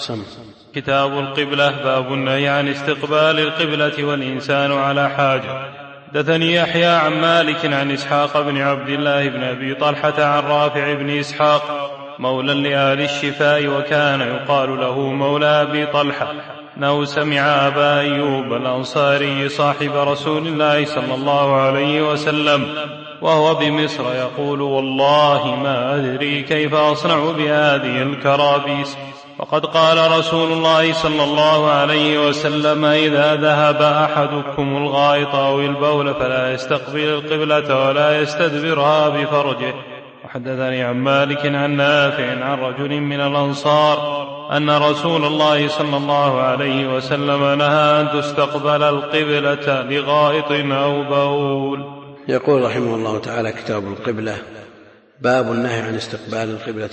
سم. كتاب القبلة. باب النهي عن استقبال القبلة والإنسان على حاجة. حدثني يحيى عن مالك عن إسحاق بن عبد الله بن أبي طلحة عن رافع بن إسحاق مولى لآل الشفاء وكان يقال له مولى أبي طلحة أنه سمع أبا أيوب الأنصاري صاحب رسول الله صلى الله عليه وسلم وهو بمصر يقول: والله ما أدري كيف أصنع بهذه الكرابيس، وقد قال رسول الله صلى الله عليه وسلم: إذا ذهب أحدكم الغائط أو البول فلا يستقبل القبلة ولا يستدبرها بفرجه. وحدثني عن مالك عن نافع عن رجل من الأنصار أن رسول الله صلى الله عليه وسلم نهى أن تستقبل القبلة لغائط أو بول. يقول رحمه الله تعالى: كتاب القبلة. باب النهي عن استقبال القبلة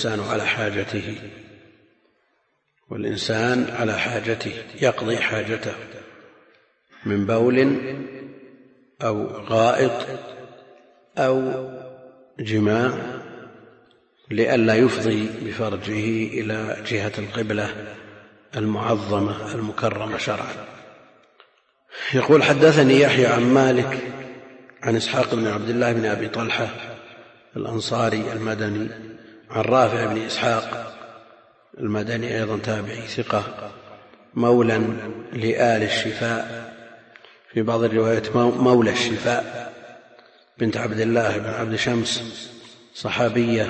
والإنسان على حاجته يقضي حاجته من بول أو غائط أو جماع لئلا يفضي بفرجه إلى جهة القبلة المعظمة المكرمة شرعا. يقول: حدثني يحيى عن مالك عن إسحاق بن عبد الله بن أبي طلحة الأنصاري المدني عن رافع بن إسحاق المدني أيضا تابعي ثقة مولى لآل الشفاء، في بعض الروايات مولى الشفاء، بنت عبد الله بن عبد شمس صحابية،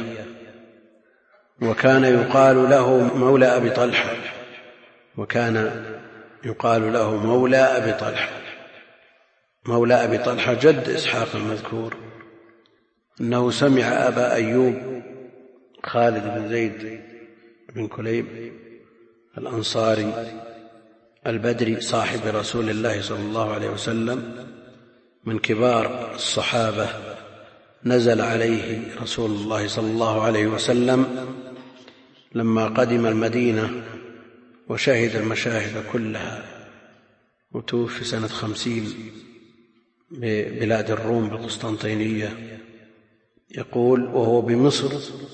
وكان يقال له مولى أبي طلحة مولى أبي طلحة جد إسحاق المذكور، أنه سمع أبا أيوب خالد بن زيد بن كليب الأنصاري البدري صاحب رسول الله صلى الله عليه وسلم من كبار الصحابة، نزل عليه رسول الله صلى الله عليه وسلم لما قدم المدينة وشهد المشاهد كلها، وتوفي سنة 50 ببلاد الروم بالقسطنطينية. يقول وهو بمصر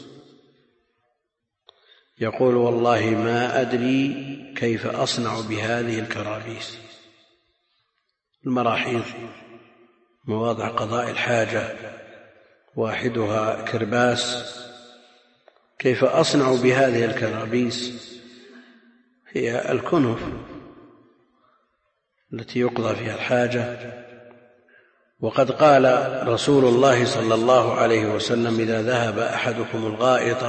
يقول: والله ما أدري كيف أصنع بهذه الكرابيس، المراحيض مواضع قضاء الحاجة واحدها كرباس، كيف أصنع بهذه الكرابيس؟ هي الكنف التي يقضى فيها الحاجة. وقد قال رسول الله صلى الله عليه وسلم: إذا ذهب أحدكم الغائط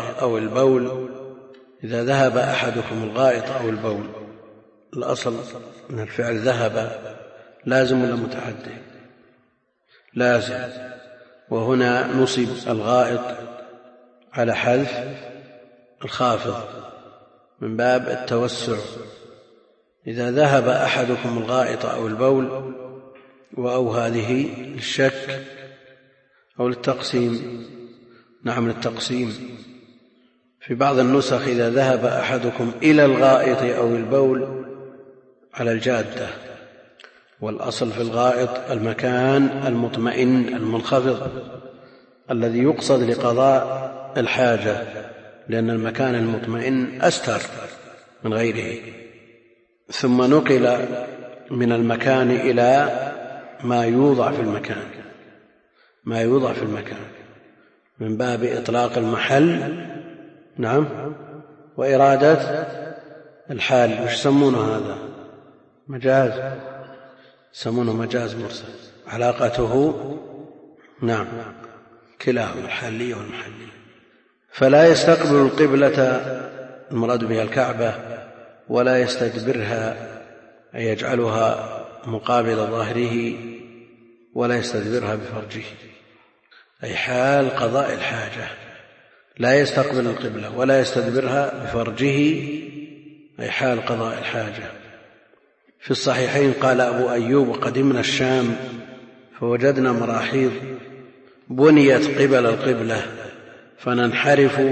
أو البول. الأصل من الفعل ذهب لازم ولا متعدي؟ لازم، وهنا نصب الغائط على حذف الخافض من باب التوسع. إذا ذهب أحدكم الغائط أو البول، وأو هذه للشك أو للتقسيم، نعم للتقسيم. في بعض النسخ: إذا ذهب أحدكم إلى الغائط أو البول على الجادة. والأصل في الغائط المكان المطمئن المنخفض الذي يقصد لقضاء الحاجة، لأن المكان المطمئن أستر من غيره. ثم نقل من المكان إلى ما يوضع في المكان من باب إطلاق المحل، نعم، وإرادة الحال. وش يسمونه هذا؟ مجاز، يسمونه مجاز مرسل، علاقته نعم كلاهما الحالية والمحلية. فلا يستقبل القبلة، المراد بها الكعبة، ولا يستدبرها أي يجعلها مقابل ظهره، ولا يستدبرها بفرجه، أي حال قضاء الحاجة. لا يستقبل القبلة ولا يستدبرها بفرجه، أي حال قضاء الحاجة. في الصحيحين قال أبو أيوب: قدمنا الشام فوجدنا مراحيض بنيت قبل القبلة فننحرف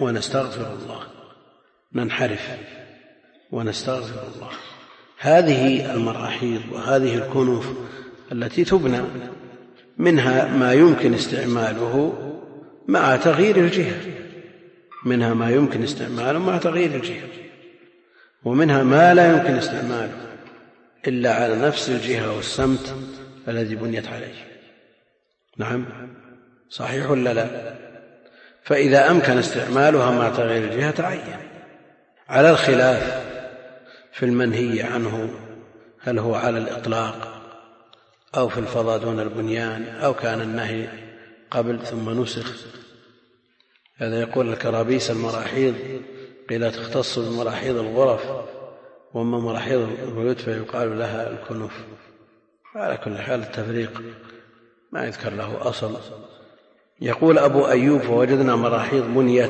ونستغفر الله. هذه المراحيض وهذه الكنوف التي تبنى منها ما يمكن استعماله مع تغيير الجهة، ومنها ما لا يمكن استعماله إلا على نفس الجهة والسمت الذي بنيت عليه. نعم، صحيح ولا لا؟ فإذا أمكن استعمالها مع تغيير الجهة تعين، على الخلاف في المنهي عنه، هل هو على الإطلاق أو في الفضاء دون البنيان، أو كان النهي قبل ثم نسخ. هذا يقول الكرابيس المراحيض قيل تختص بمراحيض الغرف، وأما مراحيض البيوت فيقال لها الكنف. على كل حال التفريق ما يذكر له أصل. يقول أبو أيوب: فوجدنا مراحيض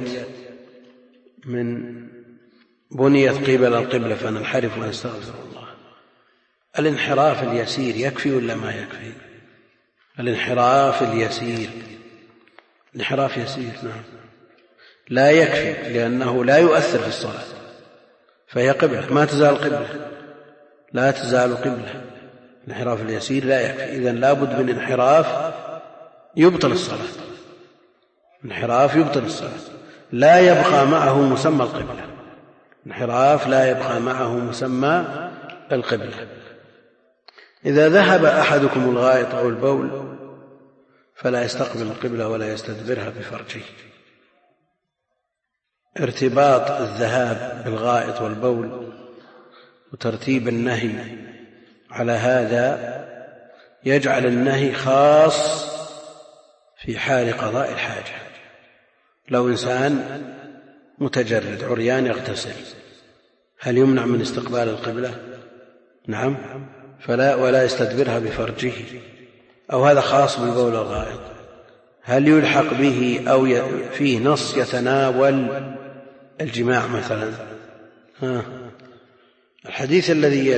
بنيت قبل القبلة فننحرف ونستغفر الله. الانحراف اليسير يكفي ولا ما يكفي؟ الانحراف اليسير، انحراف يسير، نعم، لا يكفي، لأنه لا يؤثر في الصلاة، فهي قبلة، ما تزال قبلة، لا تزال قبلة. الانحراف اليسير لا يكفي، إذن لا بد من انحراف يبطل الصلاة، انحراف يبطل الصلاة، لا يبقى معه مسمى القبلة، انحراف لا يبقى معه مسمى القبلة. إذا ذهب أحدكم الغائط أو البول فلا يستقبل القبلة ولا يستدبرها بفرجه. ارتباط الذهاب بالغائط والبول وترتيب النهي على هذا يجعل النهي خاص في حال قضاء الحاجة. لو إنسان متجرد عريان يغتسل، هل يمنع من استقبال القبلة؟ نعم، ولا يستدبرها بفرجه، أو هذا خاص بالبول الغائط. هل يلحق به أو فيه نص يتناول الجماع مثلا؟ الحديث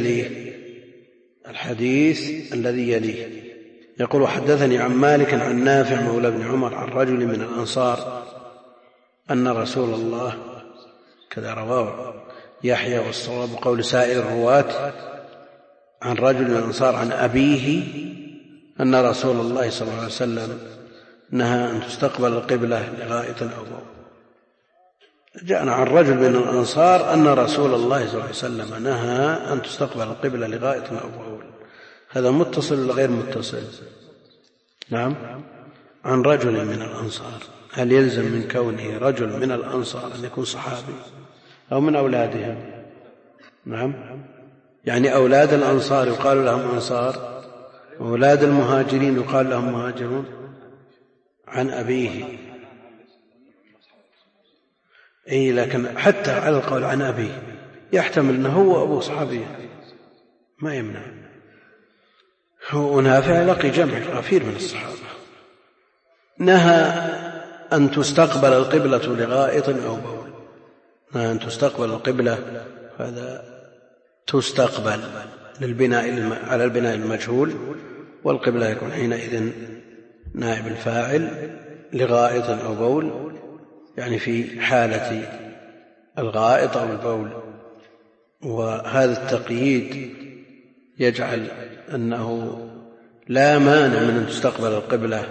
الذي يليه يقول: حدثني عن مالك عن نافع مولى بن عمر عن رجل من الأنصار أن رسول الله، كذا رواه يحيى، والصواب قول سائر الرواة، عن رجل من الأنصار عن أبيه أن رسول الله صلى الله عليه وسلم نهى أن تستقبل القبلة لغائط أو بول. جاءنا عن رجل من الأنصار أن رسول الله صلى الله عليه وسلم نهى أن تستقبل القبلة لغائط أو بول. هذا متصل ولا غير متصل؟ نعم، عن رجل من الأنصار. هل يلزم من كونه رجل من الأنصار أن يكون صحابي أو من أولادهم؟ نعم، يعني أولاد الأنصار يقال لهم أنصار، وأولاد المهاجرين يقال لهم مهاجرون. عن أبيه، أي لكن حتى على القول عن أبيه يحتمل أنه هو أبو صحابي، ما يمنع. هو نافع لقي جمع غفير من الصحابة. نهى أن تستقبل القبلة لغائط أو بول. نهى أن تستقبل القبلة، هذا تستقبل على البناء المجهول، والقبلة يكون حينئذ نائب الفاعل لغائط أو بول، يعني في حالة الغائط أو البول. وهذا التقييد يجعل أنه لا مانع من أن تستقبل القبلة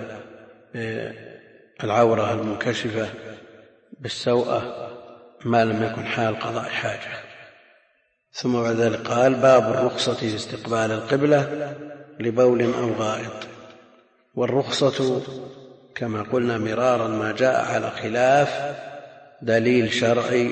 العورة المنكشفة بالسوءة ما لم يكن حال قضاء حاجة. ثم بعد ذلك قال: باب الرخصة في استقبال القبلة لبول أو غائط. والرخصة كما قلنا مرارا ما جاء على خلاف دليل شرعي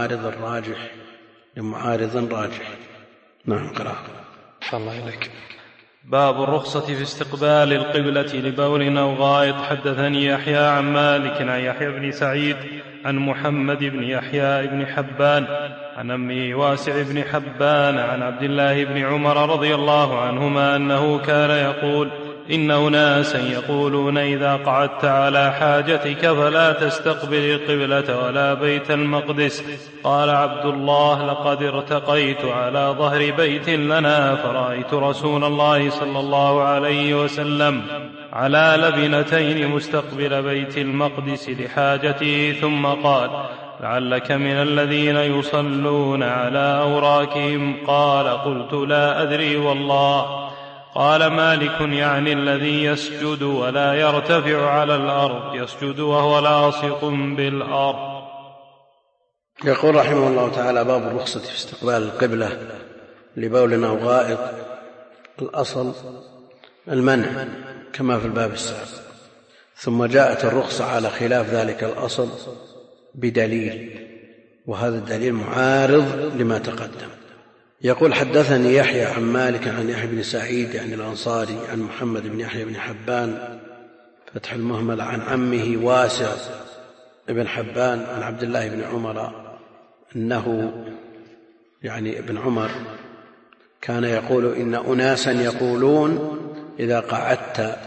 لمعارض راجح. نعم، قرأ. الله إليك. باب الرخصة في استقبال القبلة لبول أو غائط. حدثني يحيى عن مالك عن يحيى بن سعيد عن محمد بن يحيى بن حبان عن أمه واسع بن حبان عن عبد الله بن عمر رضي الله عنهما أنه كان يقول: إن أناسا يقولون إذا قعدت على حاجتك فلا تستقبل القبلة ولا بيت المقدس. قال عبد الله: لقد ارتقيت على ظهر بيت لنا فرأيت رسول الله صلى الله عليه وسلم على لبنتين مستقبل بيت المقدس لحاجته، ثم قال: لعلك من الذين يصلون على أوراكهم. قال: قلت: لا أدري والله. قال مالك: يعني الذي يسجد ولا يرتفع على الأرض، يسجد وهو لاصق بالأرض. يقول رحمه الله تعالى: باب الرخصة في استقبال القبلة لبول أو غائط. الأصل المنع كما في الباب السابق، ثم جاءت الرخصة على خلاف ذلك الأصل بدليل، وهذا الدليل معارض لما تقدم. يقول: حدثني يحيى عن مالك عن يحيى بن سعيد عن الأنصاري عن محمد بن يحيى بن حبان فتح المهمل عن عمه واسع بن حبان عن عبد الله بن عمر أنه يعني ابن عمر كان يقول: إن أناسا يقولون إذا قعدت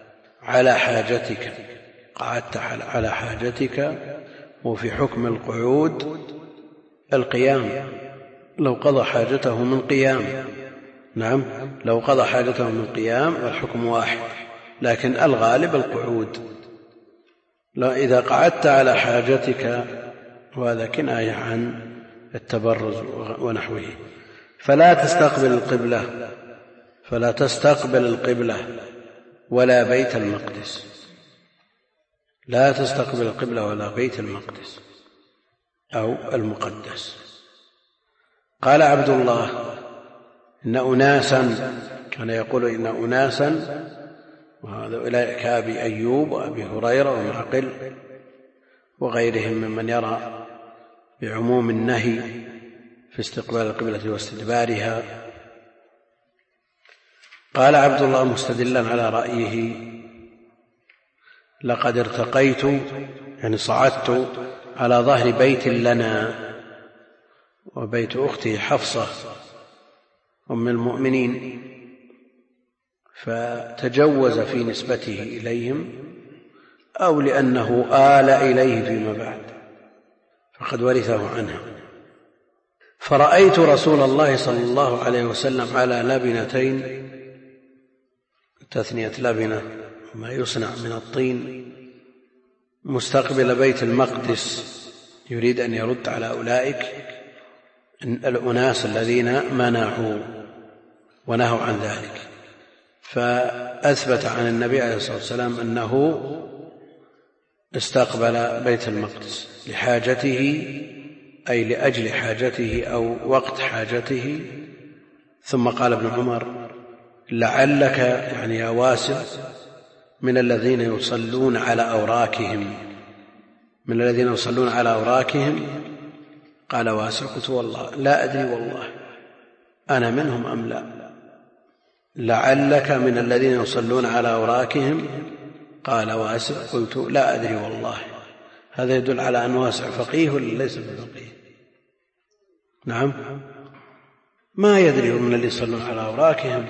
على حاجتك وفي حكم القعود القيام، لو قضى حاجته من قيام. نعم، لو قضى حاجته من قيام والحكم واحد، لكن الغالب القعود. لو إذا قعدت على حاجتك، وهذا كناية عن التبرز ونحوه. فلا تستقبل القبلة ولا بيت المقدس، لا تستقبل القبلة ولا بيت المقدس أو المقدس. قال عبد الله: إن أناسا، كان يقول إن أناسا، وهذا كأبي أيوب وأبي هريرة ومعقل وغيرهم ممن يرى بعموم النهي في استقبال القبلة واستدبارها. قال عبد الله مستدلا على رأيه: لقد ارتقيت، يعني صعدت على ظهر بيت لنا، وبيت أخته حفصة أم المؤمنين، فتجوز في نسبته إليهم، أو لأنه آل إليه فيما بعد فقد ورثه عنها. فرأيت رسول الله صلى الله عليه وسلم على لبنتين، تثنية لبنة ما يصنع من الطين، مستقبل بيت المقدس، يريد أن يرد على أولئك الأناس الذين منعوا ونهوا عن ذلك. فأثبت عن النبي عليه الصلاة والسلام أنه استقبل بيت المقدس لحاجته، أي لأجل حاجته أو وقت حاجته. ثم قال ابن عمر: لعلك، يعني يا واسع، من الذين يصلون على أوراكهم. قال واسع: قلت والله لا أدري، والله أنا منهم أم لا. لعلك من الذين يصلون على أوراكهم. قال واسع: قلت لا أدري والله. هذا يدل على أن واسع فقيه ولا ليس بفقيه؟ نعم، ما يدري من الذين يصلون على أوراكهم.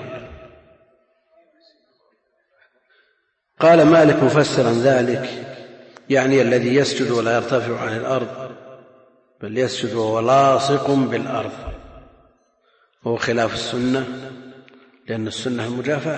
قال مالك مفسرا ذلك، يعني الذي يسجد ولا يرتفع عن الأرض، بل يسجد وهو لاصق بالأرض، وهو خلاف السنة، لأن السنة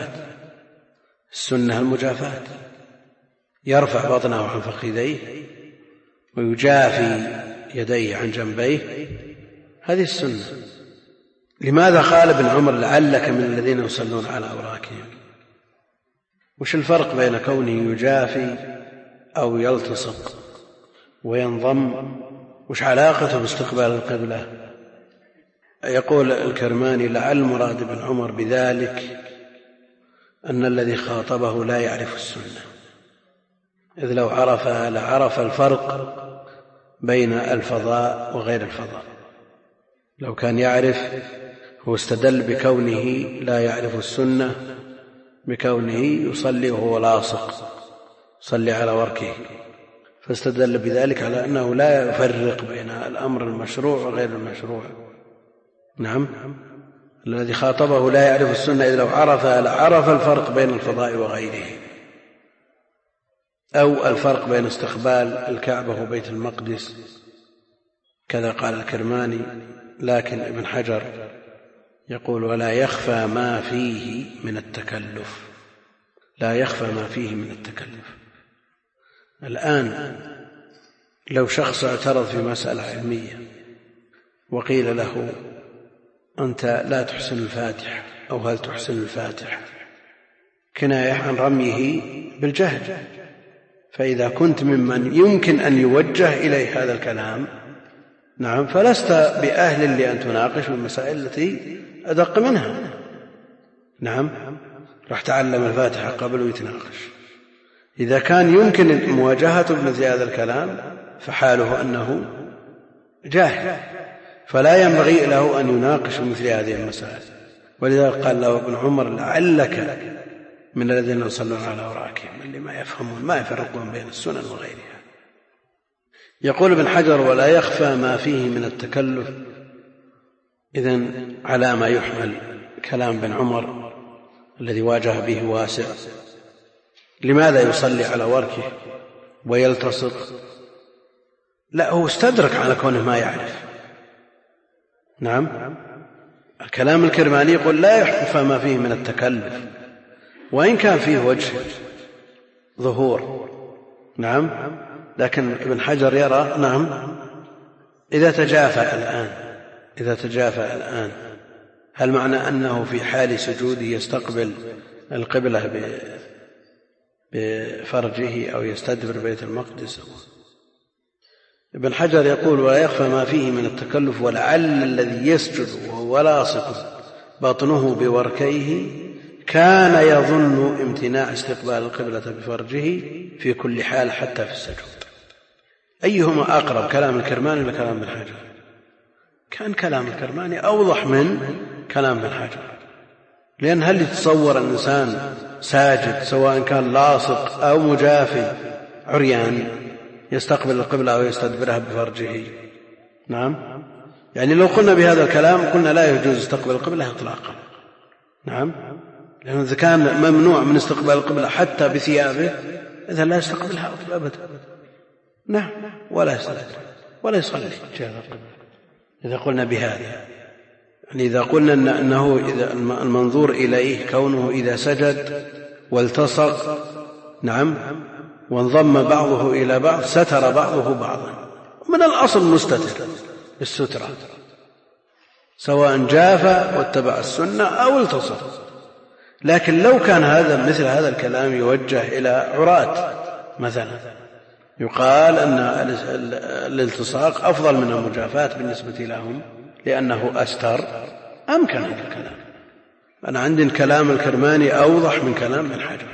المجافاة، يرفع بطنه عن فخذيه ويجافي يديه عن جنبيه، هذه السنة. لماذا قال ابن عمر: لعلك من الذين يصلون على أوراكهم؟ وش الفرق بين كونه يجافي أو يلتصق وينضم؟ وش علاقته باستقبال القبلة؟ يقول الكرماني: لعل مراد ابن عمر بذلك أن الذي خاطبه لا يعرف السنة، إذ لو عرفها لعرف الفرق بين الفضاء وغير الفضاء. لو كان يعرف، هو استدل بكونه لا يعرف السنة بكونه يصلي وهو لاصق، صلي على وركه، فاستدل بذلك على أنه لا يفرق بين الأمر المشروع وغير المشروع. نعم، الذي خاطبه لا يعرف السنة، إذ لو عرفها لعرف الفرق بين الفضاء وغيره، أو الفرق بين استقبال الكعبة وبيت المقدس. كذا قال الكرماني. لكن ابن حجر يقول: ولا يخفى ما فيه من التكلف. لا يخفى ما فيه من التكلف. الآن لو شخص اعترض في مسألة علمية وقيل له: أنت لا تحسن الفاتحة، أو هل تحسن الفاتحة، كناية عن رميه نعم، فلست بأهل لأن تناقش في المسائل التي أدق منها. نعم، راح تعلم الفاتحة قبل ويتناقش. إذا كان يمكن مواجهته بمثل هذا الكلام فحاله أنه جاهل، فلا ينبغي له أن يناقش مثل هذه المسائل. ولذلك قال له ابن عمر: لعلك من الذين يصلون على أوراقهم اللي ما يفهمون ما يفرقون بين السنن وغيرها. يقول ابن حجر: ولا يخفى ما فيه من التكلف. إذن على ما يحمل كلام ابن عمر الذي واجه به واسع. لماذا يصلي على وركه ويلتصق؟ لا، هو استدرك على كونه ما يعرف. نعم، الكلام الكرماني يقول: لا يخفى ما فيه من التكلف، وإن كان فيه وجه ظهور. نعم، لكن ابن حجر يرى نعم إذا تجافى الآن هل معنى أنه في حال سجوده يستقبل القبلة بفرجه أو يستدبر بيت المقدس؟ ابن حجر يقول: ولا يخفى ما فيه من التكلف، ولعل الذي يسجد وهو لاصق بطنه بوركيه كان يظن امتناع استقبال القبلة بفرجه في كل حال حتى في السجود. أيهما أقرب، كلام الكرماني ولا كلام ابن حجر؟ كان كلام الكرماني أوضح من كلام ابن حجر، لأن هل يتصور الإنسان ساجد سواء كان لاصق أو مجافي عريان يستقبل القبلة أو يستدبرها بفرجه؟ نعم، يعني لو قلنا بهذا الكلام قلنا لا يجوز استقبال القبلة إطلاقا. نعم، لأنه إذا كان ممنوع من استقبال القبلة حتى بثيابه إذا لا يستقبلها أبدا. نعم، ولا يصلي جهة القبلة إذا قلنا بهذا. يعني إذا قلنا أنه إذا المنظور إليه كونه إذا سجد والتصق نعم وانضم بعضه إلى بعض ستر بعضه بعضا، من الأصل مستتر بالسترة سواء جاف واتبع السنة أو التصق. لكن لو كان مثل هذا الكلام يوجه إلى عراة مثلا يقال أن الالتصاق أفضل من المجافاة بالنسبة لهم لأنه أستر، أمكن هذا الكلام. أنا عندي كلام الكرماني أوضح من كلام ابن حجر.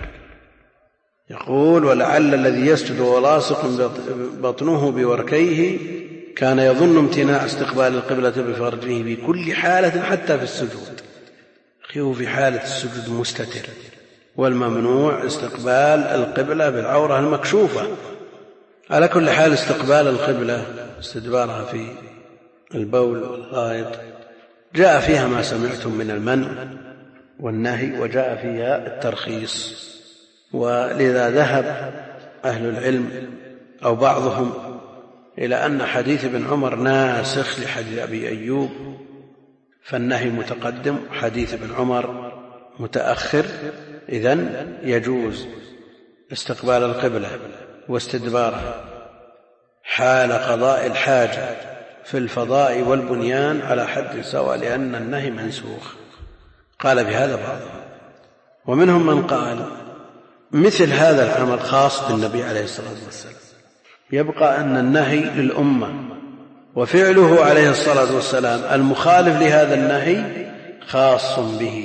يقول: ولعل الذي يسجد ولاصق بطنه بوركيه كان يظن امتناع استقبال القبلة بفرجه بكل حالة حتى في السجود. هو في حالة السجود مستتر، والممنوع استقبال القبلة بالعورة المكشوفة. على كل حال استقبال القبلة استدبارها في البول والغائط جاء فيها ما سمعتم من المنع والنهي، وجاء فيها الترخيص. ولذا ذهب أهل العلم أو بعضهم إلى أن حديث ابن عمر ناسخ لحديث أبي أيوب، فالنهي متقدم حديث ابن عمر متأخر. إذن يجوز استقبال القبلة واستدبارها حال قضاء الحاجة في الفضاء والبنيان على حد سواء، لأن النهي منسوخ. قال بهذا بعضهم، ومنهم من قال مثل هذا العمل خاص بالنبي عليه الصلاة والسلام، يبقى أن النهي للأمة، وفعله عليه الصلاة والسلام المخالف لهذا النهي خاص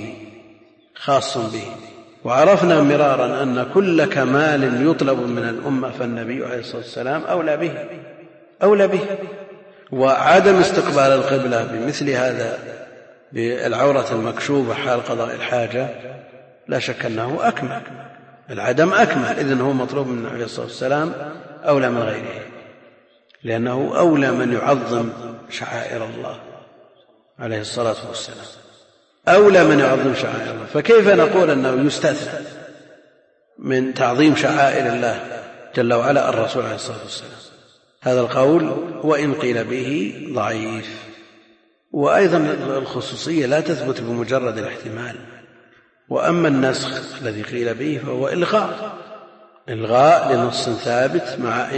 به. وعرفنا مرارا أن كل كمال يطلب من الأمة فالنبي عليه الصلاة والسلام أولى به. وعدم استقبال القبلة بمثل هذا بالعورة المكشوفة حال قضاء الحاجة لا شك أنه أكمل، العدم أكمل. إذن هو مطلوب من النبي عليه الصلاة والسلام أولى من غيره، لأنه أولى من يعظم شعائر الله عليه الصلاة والسلام، أولى من يعظم شعائر الله. فكيف نقول أنه يستثنى من تعظيم شعائر الله جل وعلا الرسول عليه الصلاة والسلام؟ هذا القول وإن قيل به ضعيف. وأيضا الخصوصية لا تثبت بمجرد الاحتمال. وأما النسخ الذي قيل به فهو إلغاء لنص ثابت مع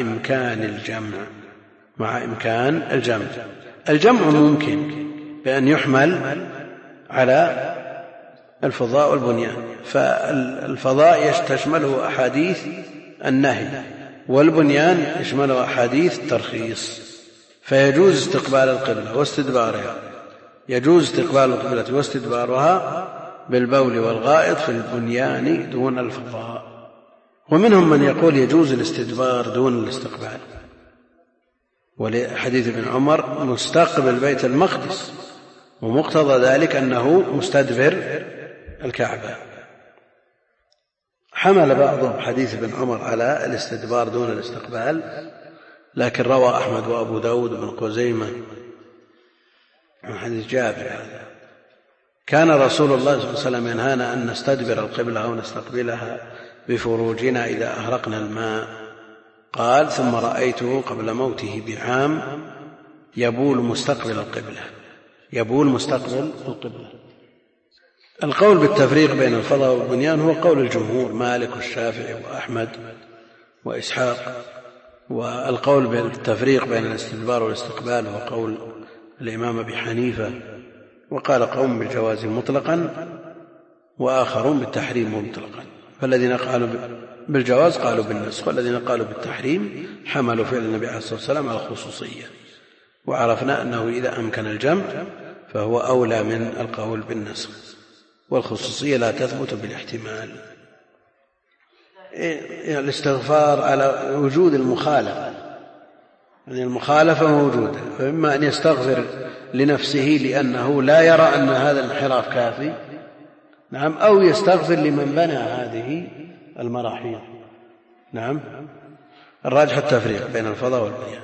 إمكان الجمع ممكن بأن يحمل على الفضاء والبنيان، فالفضاء تشمله أحاديث النهي، والبنيان يشمله أحاديث الترخيص. فيجوز استقبال القبلة واستدبارها، يجوز استقبال القبلة واستدبارها بالبول والغائط في البنيان دون الفضاء. ومنهم من يقول يجوز الاستدبار دون الاستقبال، ولحديث ابن عمر مستقبل بيت المقدس، ومقتضى ذلك أنه مستدبر الكعبة. حمل بعضهم حديث ابن عمر على الاستدبار دون الاستقبال، لكن روى أحمد وأبو داود بن خزيمة من حديث جابر هذا: كان رسول الله صلى الله عليه وسلم ينهانا أن نستدبر القبلة أو نستقبلها بفروجنا إذا أهرقنا الماء. قال: ثم رأيته قبل موته بعام يبول مستقبل القبلة، يبول مستقبل القبلة. القول بالتفريق بين الفضاء والبنيان هو قول الجمهور، مالك والشافعي وأحمد وإسحاق، والقول بالتفريق بين الاستدبار والاستقبال هو قول الإمام أبي حنيفة، وقال قوم بالجواز مطلقا وآخرون بالتحريم مطلقا. فالذين قالوا بالجواز قالوا بالنسخ، والذين قالوا بالتحريم حملوا فعل النبي عليه الصلاة والسلام على الخصوصية، وعرفنا أنه إذا أمكن الجمع فهو أولى من القول بالنسخ، والخصوصية لا تثبت بالاحتمال. الاستغفار على وجود المخالفة، يعني المخالفة موجودة، فإما أن يستغفر لنفسه لأنه لا يرى أن هذا الانحراف كافي، نعم، أو يستغفر لمن بنى هذه المراحيض. نعم، الراجح التفريق بين الفضاء والبنيان.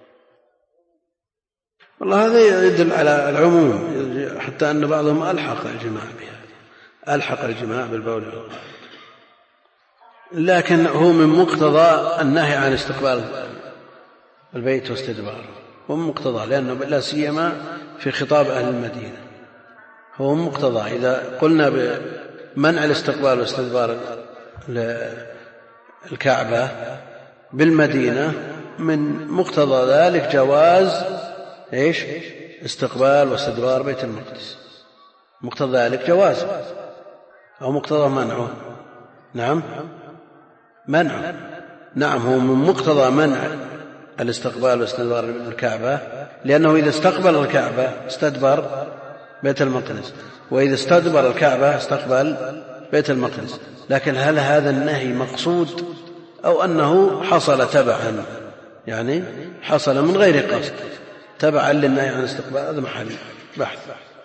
والله هذا يدل على العموم، حتى أن بعضهم ألحق الجماع بها، ألحق الجماع بالبول والغائط، لكن هو من مقتضى النهي عن استقبال البيت واستدباره، هو من مقتضى، لأنه لا سيما في خطاب أهل المدينة هو مقتضى. إذا قلنا بمنع الاستقبال واستدبار الكعبة بالمدينة، من مقتضى ذلك جواز استقبال واستدبار بيت المقدس، مقتضى ذلك جواز، أو مقتضى منعه. نعم، منعه، نعم، هو من مقتضى منع الاستقبال واستدبار الكعبة، لأنه إذا استقبل الكعبة استدبر بيت المقدس، وإذا استدبر الكعبة استقبل بيت المقدس. لكن هل هذا النهي مقصود أو أنه حصل تبعا، يعني حصل من غير قصد تبعا للنهي عن الاستقبال؟ هذا محل بحث.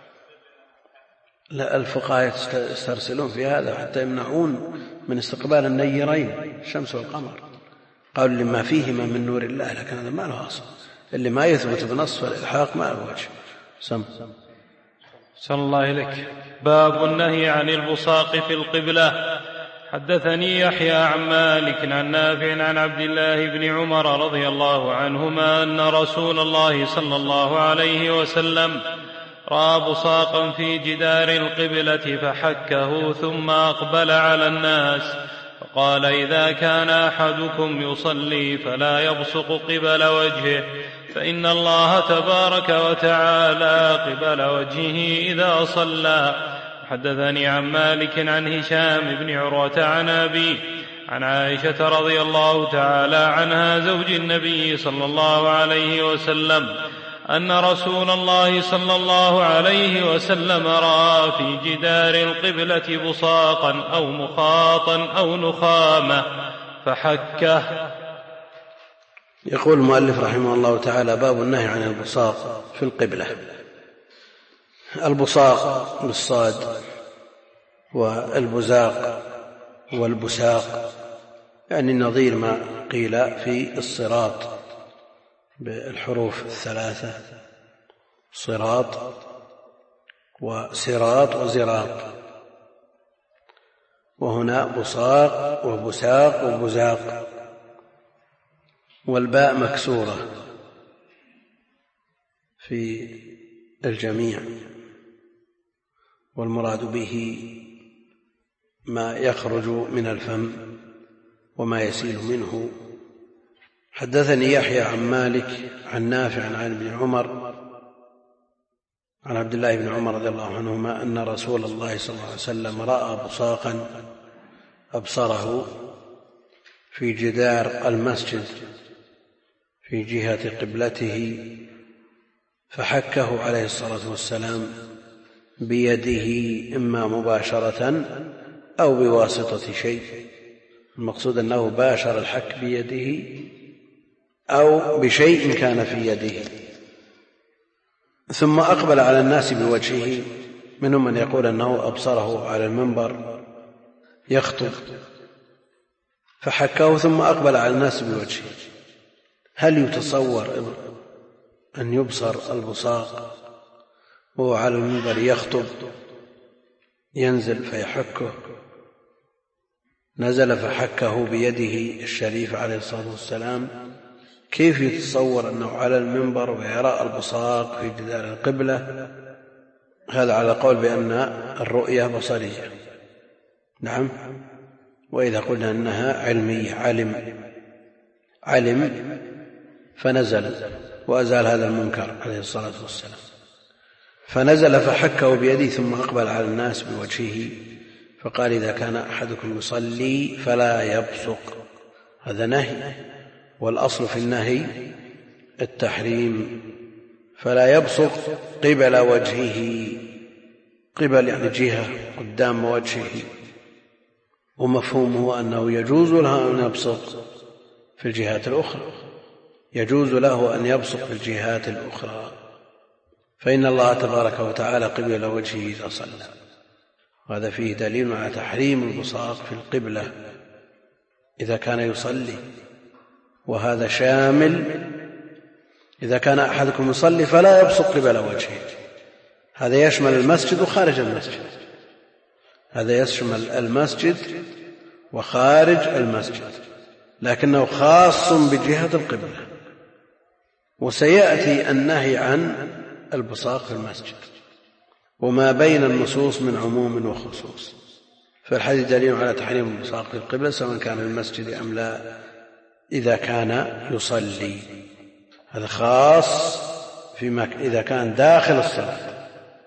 لا، الفقهاء يسترسلون في هذا حتى يمنعون من استقبال النيرين الشمس والقمر، قالوا لما فيهما من نور الله، لكن هذا ما له أصل، اللي ما يثبت بنص فالإلحاق ما له وجه. صلى الله إليك. باب النهي عن البصاق في القبلة. حدثني يحيى عن مالك عن نافع عن عبد الله بن عمر رضي الله عنهما أن رسول الله صلى الله عليه وسلم رأى بصاقا في جدار القبلة فحكه ثم أقبل على الناس فقال: إذا كان أحدكم يصلي فلا يبصق قبل وجهه، فإن الله تبارك وتعالى قبل وجهه إذا صلى. حدثني عن مالك عن هشام بن عروة عن أبيه عن عائشة رضي الله تعالى عنها زوج النبي صلى الله عليه وسلم أن رسول الله صلى الله عليه وسلم رأى في جدار القبلة بصاقا أو مخاطا أو نخامة فحكه. يقول المؤلف رحمه الله تعالى: باب النهي عن البصاق في القبلة. البصاق بالصاد، والبزاق والبساق، يعني نظير ما قيل في الصراط بالحروف الثلاثة: صراط وصراط وزراط، وهنا بصاق وبساق وبزاق، والباء مكسورة في الجميع، والمراد به ما يخرج من الفم وما يسيل منه. حدثني يحيى عن مالك عن نافع عن ابن عمر عن عبد الله بن عمر رضي الله عنهما أن رسول الله صلى الله عليه وسلم رأى بصاقا أبصره في جدار المسجد في جهة قبلته فحكه عليه الصلاة والسلام بيده إما مباشرة أو بواسطة شيء. المقصود أنه باشر الحك بيده أو بشيء كان في يده، ثم أقبل على الناس بوجهه. منهم من يقول أنه أبصره على المنبر يخطب فحكه ثم أقبل على الناس بوجهه. هل يتصور أن يبصر البصاق وهو على المنبر يخطب؟ ينزل فيحكه، نزل فحكه بيده الشريف عليه الصلاة والسلام. كيف يتصور أنه على المنبر ويرى البصاق في جدار القبلة؟ هذا على قول بأن الرؤية بصرية. نعم. وإذا قلنا أنها علمية، علم فنزل وأزال هذا المنكر عليه الصلاة والسلام. فنزل فحكه بيده ثم أقبل على الناس بوجهه فقال: إذا كان أحدكم يصلي فلا يبصق. هذا نهي، والأصل في النهي التحريم. فلا يبصق قبل وجهه، قبل يعني جهة قدام وجهه، ومفهومه أنه يجوز له أن يبصق في الجهات الأخرى، يجوز له أن يبصق في الجهات الأخرى، فإن الله تبارك وتعالى قبل وجهه إذا صلى. وهذا فيه دليل على تحريم البصاق في القبلة إذا كان يصلي، وهذا شامل إذا كان أحدكم يصلي فلا يبصق قبل وجهه. هذا يشمل المسجد وخارج المسجد، هذا يشمل المسجد وخارج المسجد، لكنه خاص بجهة القبلة. وسيأتي النهي عن البصاق في المسجد، وما بين النصوص من عموم وخصوص. فالحديث دليل على تحريم البصاق في القبلة سواء كان في المسجد أم لا إذا كان يصلي. هذا خاص إذا كان داخل الصلاة،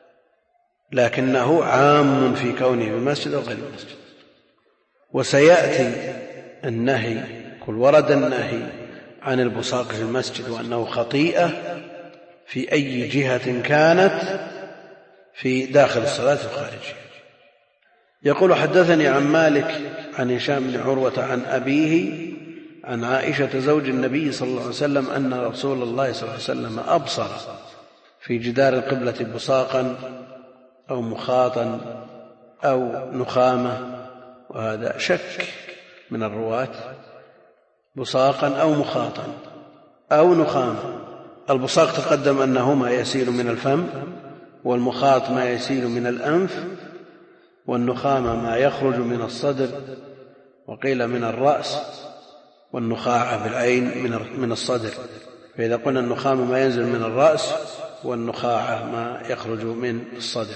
لكنه عام في كونه في المسجد وغير المسجد. وسيأتي النهي، قل ورد النهي عن البصاق في المسجد وأنه خطيئة في أي جهة كانت في داخل الصلاة وخارجها. يقول: حدثني عن مالك عن هشام بن عروة عن أبيه عن عائشة زوج النبي صلى الله عليه وسلم أن رسول الله صلى الله عليه وسلم أبصر في جدار القبلة بصاقا أو مخاطا أو نخامة. وهذا شك من الرواة، بصاقا أو مخاطا أو نخامة. البصاق تقدم أنه ما يسيل من الفم، والمخاط ما يسيل من الأنف، والنخامة ما يخرج من الصدر وقيل من الرأس، والنخاعة بالعين من الصدر. فإذا قلنا النخامة ما ينزل من الرأس والنخاعة ما يخرج من الصدر.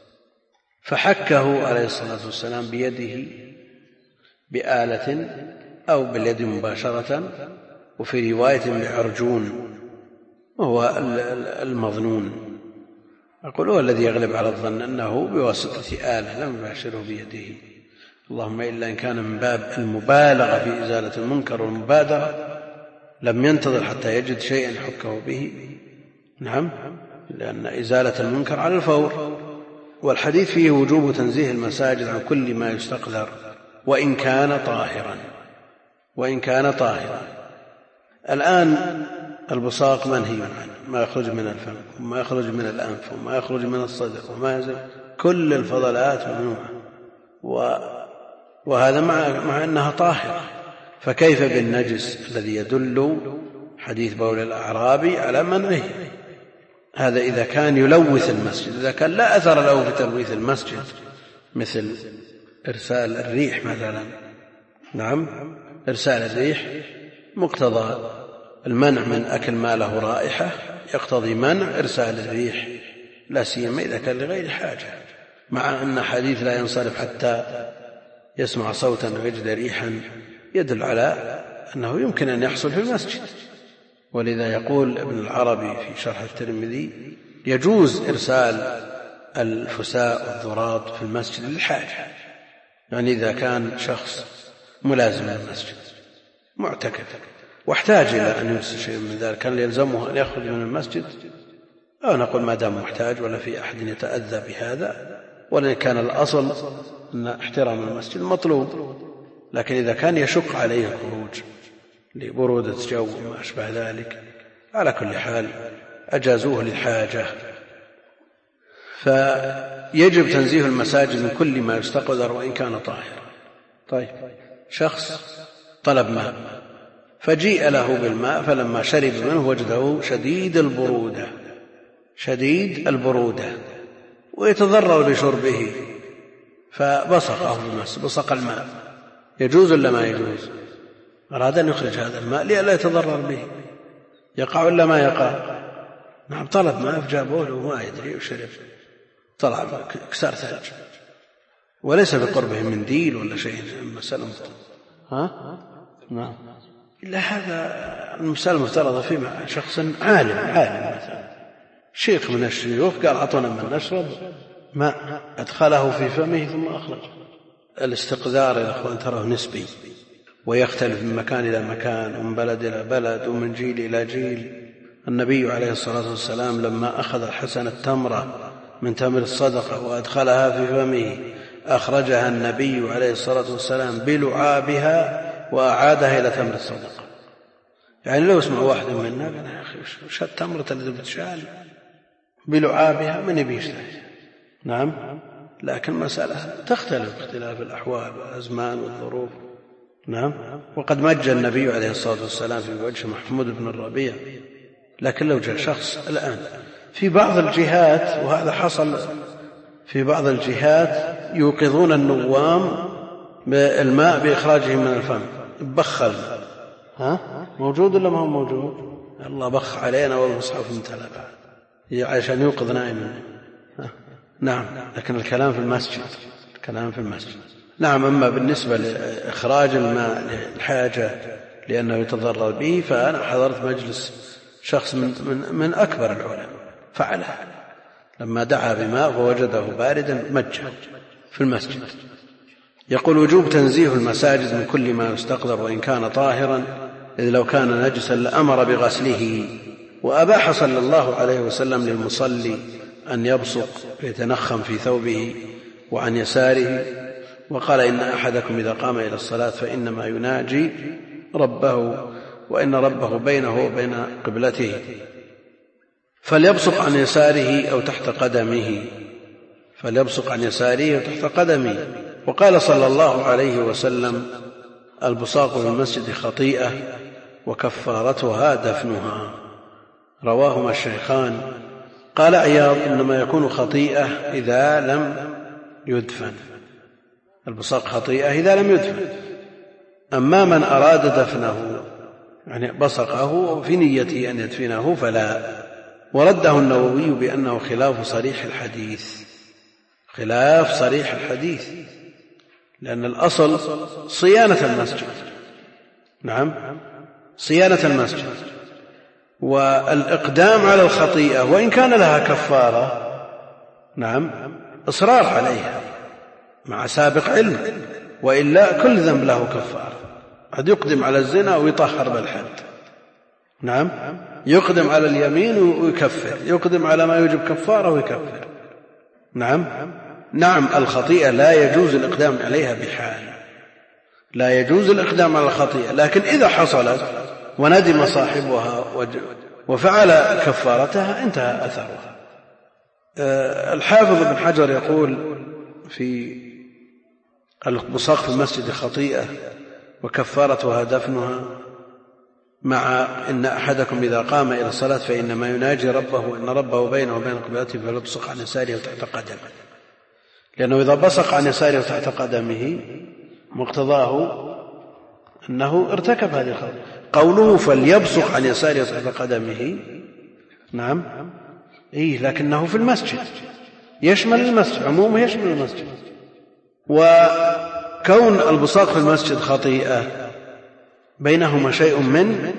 فحكه عليه الصلاة والسلام بيده بآلة أو باليد مباشرة، وفي رواية بعرجون وهو المظنون. أقول هو الذي يغلب على الظن أنه بواسطة آلة لم يباشره بيده، اللهم إلا إن كان من باب المبالغة في إزالة المنكر والمبادرة لم ينتظر حتى يجد شيئا يحكه به. نعم، لأن إزالة المنكر على الفور. والحديث فيه وجوب تنزيه المساجد عن كل ما يستقذر وإن كان طاهرا. الآن البصاق منهي عنه، ما يخرج من الفم وما يخرج من الأنف وما يخرج من الصدر وما يزل، كل الفضلات ممنوعة، وهذا مع أنها طاهرة. فكيف بالنجس الذي يدل حديث بول الأعرابي على منعه؟ هذا إذا كان يلوث المسجد. إذا كان لا أثر له في تلويث المسجد مثل إرسال الريح مثلا، نعم، إرسال الريح مقتضى المنع من أكل ما له رائحة، يقتضي منع إرسال الريح، لا سيما إذا كان لغير حاجة، مع أن حديث لا ينصرف حتى يسمع صوتا ويجد ريحا يدل على أنه يمكن أن يحصل في المسجد. ولذا يقول ابن العربي في شرح الترمذي: يجوز إرسال الفساء والذرات في المسجد للحاجة، يعني إذا كان شخص ملازم للمسجد معتكف واحتاج إلى أن يرسل شيء من ذلك، كان يلزمه أن يخرج من المسجد، أو نقول ما دام محتاج ولا في أحد يتأذى بهذا، ولن كان الأصل أن احترام المسجد مطلوب. لكن إذا كان يشق عليه الخروج لبرودة جو وما أشبه ذلك، على كل حال أجازوه للحاجة. فيجب تنزيه المساجد من كل ما يستقذر وإن كان طاهرا. طيب، شخص طلب ماء فجيء له بالماء، فلما شرب منه وجده شديد البرودة ويتضرر بشربه، فبصقه بصق الماء، يجوز ولا ما يجوز؟ أراد أن يخرج هذا الماء لئلا يتضرر به، يقع ولا ما يقع؟ نعم، طلب ماء فجابوه له ما يدري وشرب، طلع كسار ثلج، وليس بقربه منديل ولا شيء. المسألة نعم، إلا هذا المسألة مفترضة في شخص عالم مثلا شيخ من الشيوخ قال أعطونا من نشرب ماء، أدخله في فمه ثم أخرج. الاستقذار يا أخوان تراه نسبي، ويختلف من مكان إلى مكان، ومن بلد إلى بلد، ومن جيل إلى جيل. النبي عليه الصلاة والسلام لما أخذ الحسن التمرة من تمر الصدقة وأدخلها في فمه، أخرجها النبي عليه الصلاة والسلام بلعابها وأعادها إلى تمر الصدقة. يعني لو اسمع واحد منا قال يا أخي وش التمرة اللي بتشال بلعابها، من يبيشها؟ نعم، لكن مسألة تختلف اختلاف الأحوال والأزمان والظروف. نعم، وقد مج النبي عليه الصلاة والسلام في وجه محمود بن الربيع. لكن لو جاء شخص الآن في بعض الجهات، وهذا حصل في بعض الجهات، يوقظون النوام بالماء بإخراجه من الفم، بخل موجود ولا ما هو موجود؟ الله بخ علينا والمصحف امتلأ عشان يوقظ نائما. نعم، لكن الكلام في المسجد. نعم، أما بالنسبة لإخراج الماء للحاجة لأنه يتضرر به، فأنا حضرت مجلس شخص من أكبر العلماء فعله، لما دعا بماء ووجده باردا مجه في المسجد. يقول وجوب تنزيه المساجد من كل ما يستقذر وإن كان طاهرا، إذ لو كان نجسا لأمر بغسله. وأباح صلى الله عليه وسلم للمصلي أن يبصق ويتنخم في ثوبه وعن يساره، وقال إن أحدكم إذا قام إلى الصلاة فإنما يناجي ربه وإن ربه بينه وبين قبلته، فليبصق عن يساره أو تحت قدمه. وقال صلى الله عليه وسلم البصاق في المسجد خطيئة وكفارتها دفنها، رواهما الشيخان. قال عياض إنما يكون خطيئة إذا لم يدفن، البصاق خطيئة إذا لم يدفن. أما من أراد دفنه يعني بصقه في نيته أن يدفنه فلا. ورده النووي بأنه خلاف صريح الحديث، لأن الأصل صيانة المسجد. نعم، صيانة المسجد، والإقدام على الخطيئة وإن كان لها كفارة، نعم، إصرار عليها مع سابق علم، وإلا كل ذنب له كفارة. قد يقدم على الزنا ويطهر بالحد، نعم، يقدم على اليمين ويكفر، يقدم على ما يوجب كفارة ويكفر. نعم، الخطيئة لا يجوز الإقدام عليها بحال، لا يجوز الإقدام على الخطيئة، لكن إذا حصلت وندم صاحبها وفعل كفارتها انتهى أثرها. الحافظ ابن حجر يقول في البصاق في المسجد خطيئة وكفارتها دفنها، مع إن أحدكم إذا قام إلى الصلاة فإنما يناجي ربه وإن ربه بينه وبين قبلته فليبصق عن يساره وتحت قدمه، لأنه إذا بصق عن يساره وتحت قدمه مقتضاه أنه ارتكب هذه الخطيئة. قوله فليبصق عن يساره وتحت قدمه، نعم، لكنه في المسجد، يشمل المسجد، عمومه يشمل المسجد. وكون البصاق في المسجد خطيئة بينهما شيء من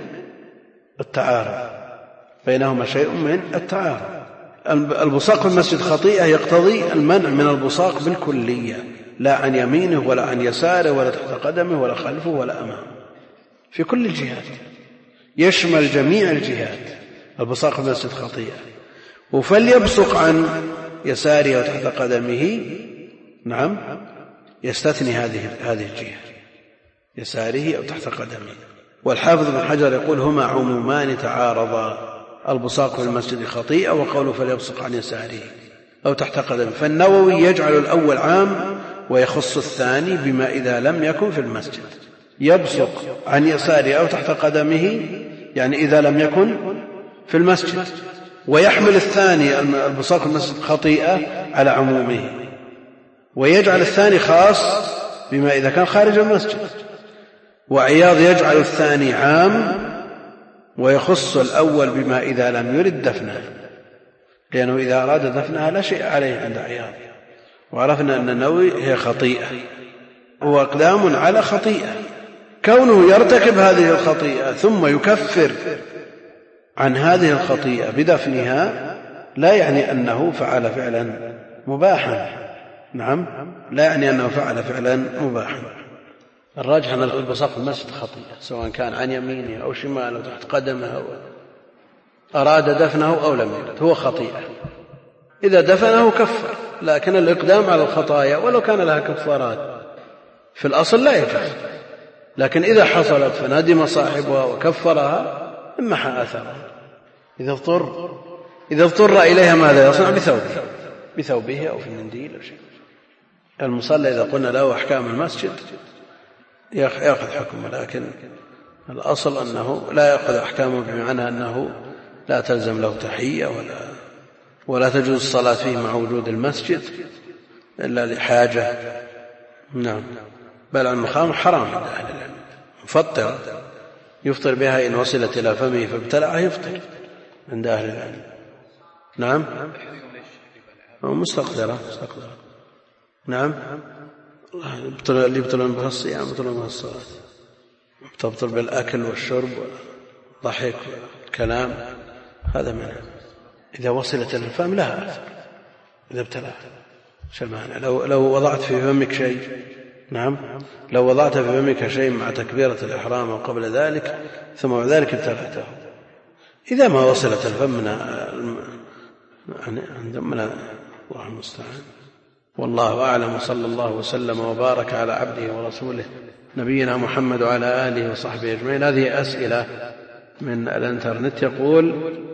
التعارض. البصاق في المسجد خطيئة يقتضي المنع من البصاق بالكلية، لا عن يمينه ولا عن يساره ولا تحت قدمه ولا خلفه ولا أمامه، في كل الجهات. يشمل جميع الجهات. البصاق في المسجد خطيئة. وفليبصق عن يساره وتحت قدمه، نعم، يستثني هذه الجهة، يساره أو تحت قدمه. والحافظ بن حجر يقول هما عمومان تعارضا، البصاق في المسجد خطيئة وقوله فليبصق عن يساره أو تحت قدمه. فالنووي يجعل الأول عام ويخص الثاني بما إذا لم يكن في المسجد. يبصق عن يساره أو تحت قدمه يعني إذا لم يكن في المسجد، ويحمل الثاني البصاق في المسجد خطيئة على عمومه، ويجعل الثاني خاص بما إذا كان خارج المسجد. وعياض يجعل الثاني عام ويخص الأول بما إذا لم يرد دفنه، لأنه إذا أراد دفنها لا شيء عليه عند عياض. وعرفنا أن النووي هي خطيئة، هو أقدام على خطيئة. كونه يرتكب هذه الخطيئة ثم يكفر عن هذه الخطيئة بدفنها لا يعني أنه فعل فعلا مباحا، نعم، لا يعني أنه فعل فعلا مباحا. الراجح أن البصاق في المسجد خطيئة، سواء كان عن يمينه أو شماله أو تحت قدمه أو أراد دفنه أو لم يرد، هو خطيئة. إذا دفنه كفر، لكن الإقدام على الخطايا ولو كان لها كفارات في الأصل لا يجوز، لكن إذا حصلت فندم صاحبها وكفرها امحى أثرها. إذا اضطر إليها ماذا يصنع؟ بثوبه أو في المنديل أو شيء. المصلى إذا قلنا له أحكام المسجد يأخذ حكمه، لكن الأصل أنه لا يأخذ أحكامه بمعنى أنه لا تلزم له تحية ولا تجوز الصلاة فيه مع وجود المسجد إلا لحاجة. نعم، بل المخام حرام عند أهل العلم، مفطر يفطر بها إن وصلت إلى فمه فابتلعه يفطر عند أهل العلم. نعم، مستقدرة. نعم، اللي يبطلون بها الصيام يبطلون بها الصلاة، تبطل بالأكل والشرب والضحك والكلام، هذا منه. إذا وصلت إلى الفم لها أثر إذا ابتلعها. شو المعنى؟ لو وضعت في فمك شيء، نعم، لو وضعت في فمك شيء مع تكبيرة الإحرام أو قبل ذلك ثم بعد ذلك ابتلعته، إذا ما وصلت الفم من الله المستعان. والله أعلم، صلى الله وسلم وبارك على عبده ورسوله نبينا محمد وعلى آله وصحبه أجمعين. هذه أسئلة من الانترنت. يقول